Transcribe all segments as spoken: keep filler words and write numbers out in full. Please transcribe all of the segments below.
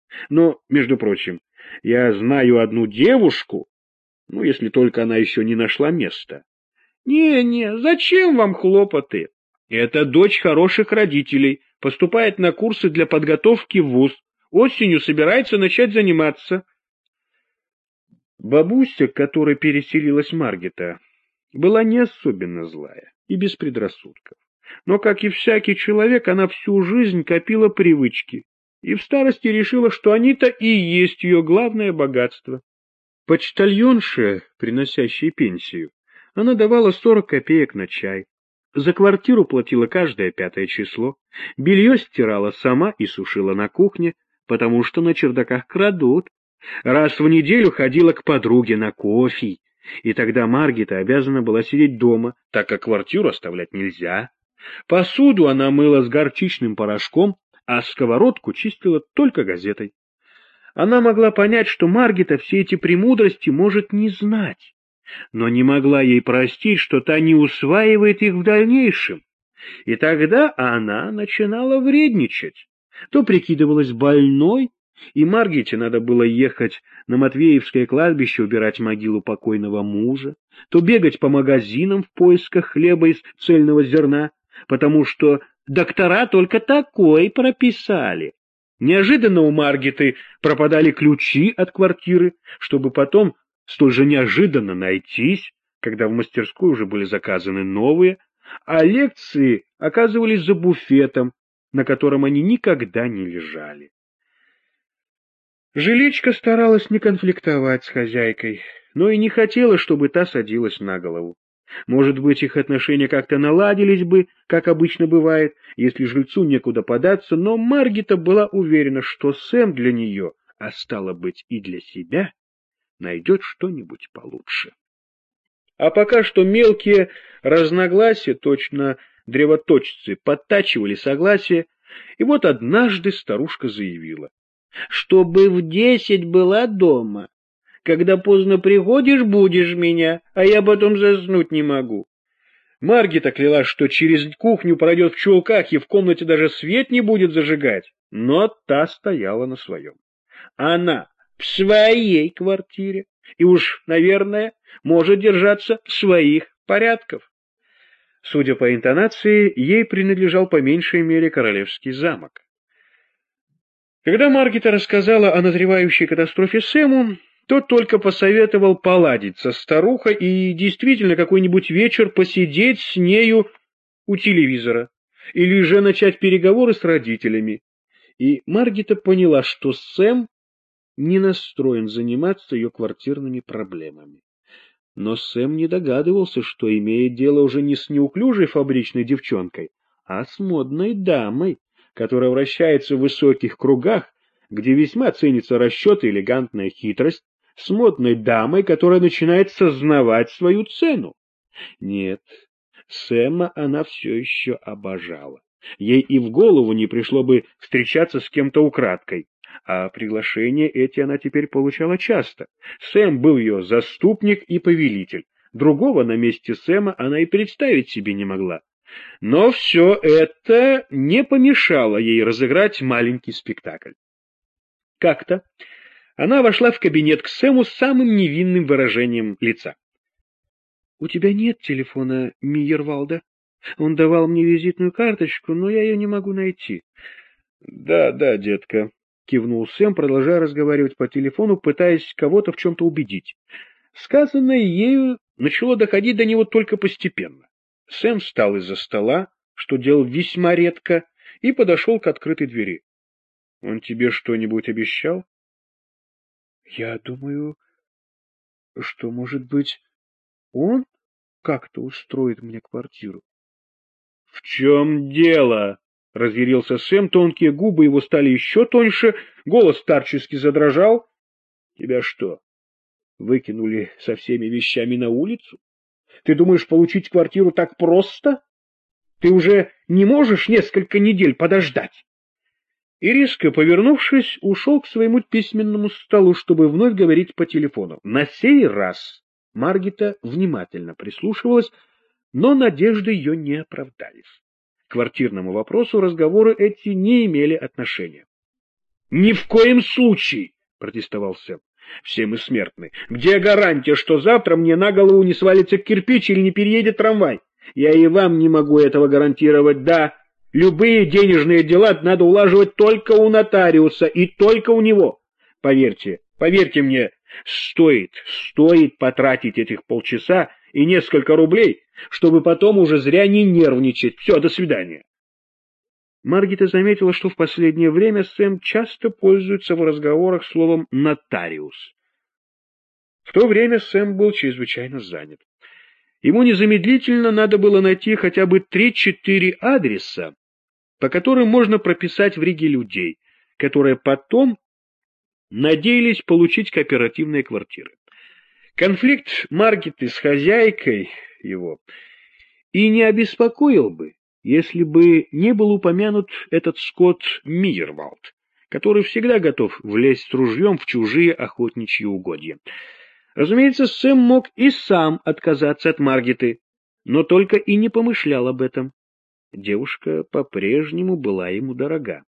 Но, между прочим, я знаю одну девушку, ну, если только она еще не нашла места. Не-не, зачем вам хлопоты? Это дочь хороших родителей, поступает на курсы для подготовки в вуз. Осенью собирается начать заниматься. Бабуся, к которой переселилась Маргита, была не особенно злая и без предрассудков. Но, как и всякий человек, она всю жизнь копила привычки и в старости решила, что они-то и есть ее главное богатство. Почтальонше, приносящей пенсию, она давала сорок копеек на чай. За квартиру платила каждое пятое число, белье стирала сама и сушила на кухне, потому что на чердаках крадут. Раз в неделю ходила к подруге на кофе, и тогда Маргита обязана была сидеть дома, так как квартиру оставлять нельзя. Посуду она мыла с горчичным порошком, а сковородку чистила только газетой. Она могла понять, что Маргита все эти премудрости может не знать, но не могла ей простить, что та не усваивает их в дальнейшем. И тогда она начинала вредничать. То прикидывалась больной, и Маргите надо было ехать на Матвеевское кладбище убирать могилу покойного мужа, то бегать по магазинам в поисках хлеба из цельного зерна, потому что доктора только такой прописали. Неожиданно у Маргиты пропадали ключи от квартиры, чтобы потом столь же неожиданно найтись, когда в мастерской уже были заказаны новые, а лекции оказывались за буфетом, на котором они никогда не лежали. Жиличка старалась не конфликтовать с хозяйкой, но и не хотела, чтобы та садилась на голову. Может быть, их отношения как-то наладились бы, как обычно бывает, если жильцу некуда податься, но Маргита была уверена, что Сэм для нее, а стало быть и для себя, найдет что-нибудь получше. А пока что мелкие разногласия, точно древоточцы, подтачивали согласие, и вот однажды старушка заявила: «Чтобы в десять была дома. Когда поздно приходишь, будешь меня, а я потом заснуть не могу». Маргита клялась, что через кухню пройдет в чулках и в комнате даже свет не будет зажигать, но та стояла на своем. Она в своей квартире и уж, наверное, может держаться своих порядков. Судя по интонации, ей принадлежал по меньшей мере королевский замок. Когда Маргита рассказала о назревающей катастрофе Сэму, тот только посоветовал поладить со старухой и действительно какой-нибудь вечер посидеть с нею у телевизора или же начать переговоры с родителями. И Маргита поняла, что Сэм не настроен заниматься ее квартирными проблемами. Но Сэм не догадывался, что имеет дело уже не с неуклюжей фабричной девчонкой, а с модной дамой, которая вращается в высоких кругах, где весьма ценится расчет и элегантная хитрость, с модной дамой, которая начинает сознавать свою цену. Нет, Сэма она все еще обожала. Ей и в голову не пришло бы встречаться с кем-то украдкой, а приглашения эти она теперь получала часто. Сэм был ее заступник и повелитель. Другого на месте Сэма она и представить себе не могла. Но все это не помешало ей разыграть маленький спектакль. Как-то она вошла в кабинет к Сэму с самым невинным выражением лица. — У тебя нет телефона Мейервальда? Он давал мне визитную карточку, но я ее не могу найти. — Да, да, детка, — кивнул Сэм, продолжая разговаривать по телефону, пытаясь кого-то в чем-то убедить. Сказанное ею начало доходить до него только постепенно. Сэм встал из-за стола, что делал весьма редко, и подошел к открытой двери. — Он тебе что-нибудь обещал? — Я думаю, что, может быть, он как-то устроит мне квартиру. — В чем дело? — разъярился Сэм, тонкие губы его стали еще тоньше, голос старчески задрожал. — Тебя что, выкинули со всеми вещами на улицу? Ты думаешь получить квартиру так просто? Ты уже не можешь несколько недель подождать? И, резко повернувшись, ушел к своему письменному столу, чтобы вновь говорить по телефону. На сей раз Маргита внимательно прислушивалась, но надежды ее не оправдались. К квартирному вопросу разговоры эти не имели отношения. Ни в коем случае, протестовал Сэм. Все мы смертны. Где гарантия, что завтра мне на голову не свалится кирпич или не переедет трамвай? Я и вам не могу этого гарантировать, да. Любые денежные дела надо улаживать только у нотариуса и только у него. Поверьте, поверьте мне, стоит, стоит потратить этих полчаса и несколько рублей, чтобы потом уже зря не нервничать. Все, до свидания. Маргита заметила, что в последнее время Сэм часто пользуется в разговорах словом «нотариус». В то время Сэм был чрезвычайно занят. Ему незамедлительно надо было найти хотя бы три-четыре адреса, по которым можно прописать в Риге людей, которые потом надеялись получить кооперативные квартиры. Конфликт Маргиты с хозяйкой его и не обеспокоил бы, если бы не был упомянут этот скот Мийервальд, который всегда готов влезть с ружьем в чужие охотничьи угодья. Разумеется, Сэм мог и сам отказаться от Маргиты, но только и не помышлял об этом. Девушка по-прежнему была ему дорога.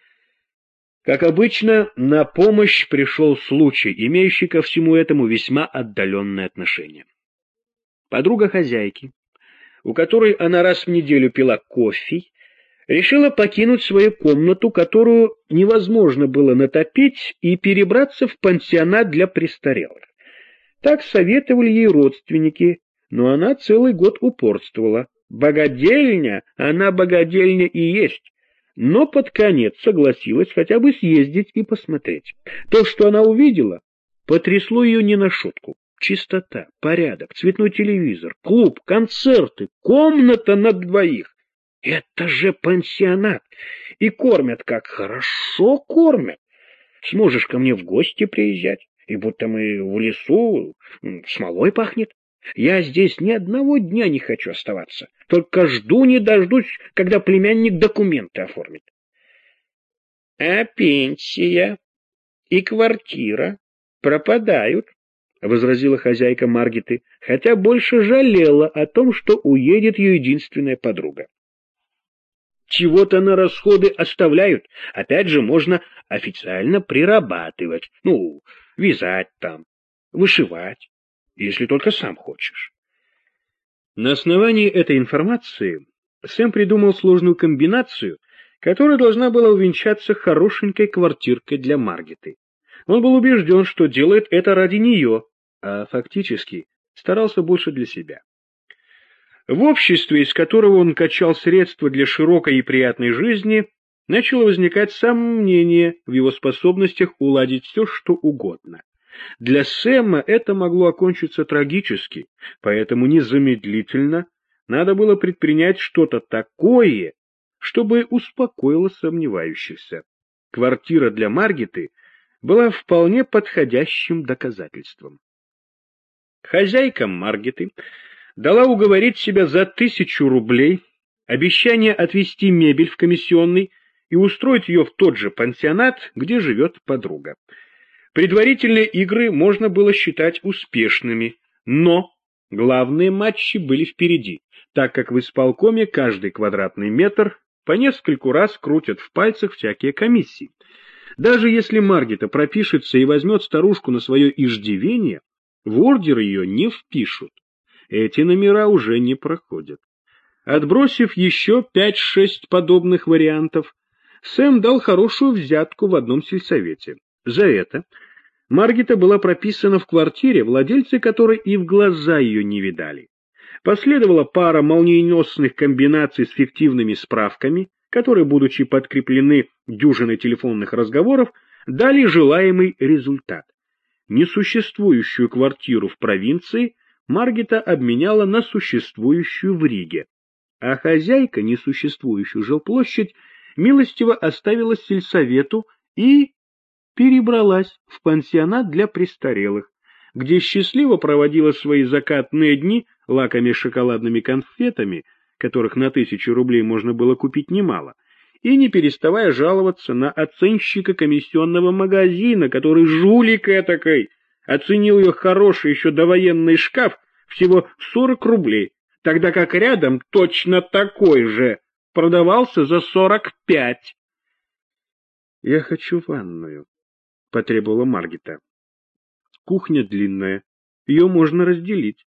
Как обычно, на помощь пришел случай, имеющий ко всему этому весьма отдаленное отношение. Подруга хозяйки, у которой она раз в неделю пила кофе, решила покинуть свою комнату, которую невозможно было натопить, и перебраться в пансионат для престарелых. Так советовали ей родственники, но она целый год упорствовала. Богадельня, она богадельня и есть, но под конец согласилась хотя бы съездить и посмотреть. То, что она увидела, потрясло ее не на шутку. Чистота, порядок, цветной телевизор, клуб, концерты, комната на двоих. Это же пансионат! И кормят как хорошо кормят. Сможешь ко мне в гости приезжать, и будто мы в лесу, смолой пахнет. Я здесь ни одного дня не хочу оставаться, только жду не дождусь, когда племянник документы оформит. А пенсия и квартира пропадают, — возразила хозяйка Маргиты, хотя больше жалела о том, что уедет ее единственная подруга. Чего-то на расходы оставляют, опять же можно официально прирабатывать, ну, вязать там, вышивать, если только сам хочешь. На основании этой информации Сэм придумал сложную комбинацию, которая должна была увенчаться хорошенькой квартиркой для Маргиты. Он был убежден, что делает это ради нее, а фактически старался больше для себя. В обществе, из которого он качал средства для широкой и приятной жизни, начало возникать сомнение в его способностях уладить все, что угодно. Для Сэма это могло окончиться трагически, поэтому незамедлительно надо было предпринять что-то такое, чтобы успокоило сомневающихся. Квартира для Маргиты была вполне подходящим доказательством. Хозяйка Маргиты дала уговорить себя за тысячу рублей, обещание отвезти мебель в комиссионный и устроить ее в тот же пансионат, где живет подруга. Предварительные игры можно было считать успешными, но главные матчи были впереди, так как в исполкоме каждый квадратный метр по нескольку раз крутят в пальцах всякие комиссии. Даже если Маргита пропишется и возьмет старушку на свое иждивение, в ордер ее не впишут. Эти номера уже не проходят. Отбросив еще пять-шесть подобных вариантов, Сэм дал хорошую взятку в одном сельсовете. За это Маргита была прописана в квартире, владельцы которой и в глаза ее не видали. Последовала пара молниеносных комбинаций с фиктивными справками, которые, будучи подкреплены дюжиной телефонных разговоров, дали желаемый результат. Несуществующую квартиру в провинции Маргита обменяла на существующую в Риге, а хозяйка несуществующую жилплощадь милостиво оставила сельсовету и перебралась в пансионат для престарелых, где счастливо проводила свои закатные дни лакомя шоколадными конфетами, которых на тысячу рублей можно было купить немало, и не переставая жаловаться на оценщика комиссионного магазина, который жулик этакой оценил ее хороший еще довоенный шкаф всего в сорок рублей, тогда как рядом точно такой же продавался за сорок пять. «Я хочу ванную», — потребовала Маргита. «Кухня длинная, ее можно разделить».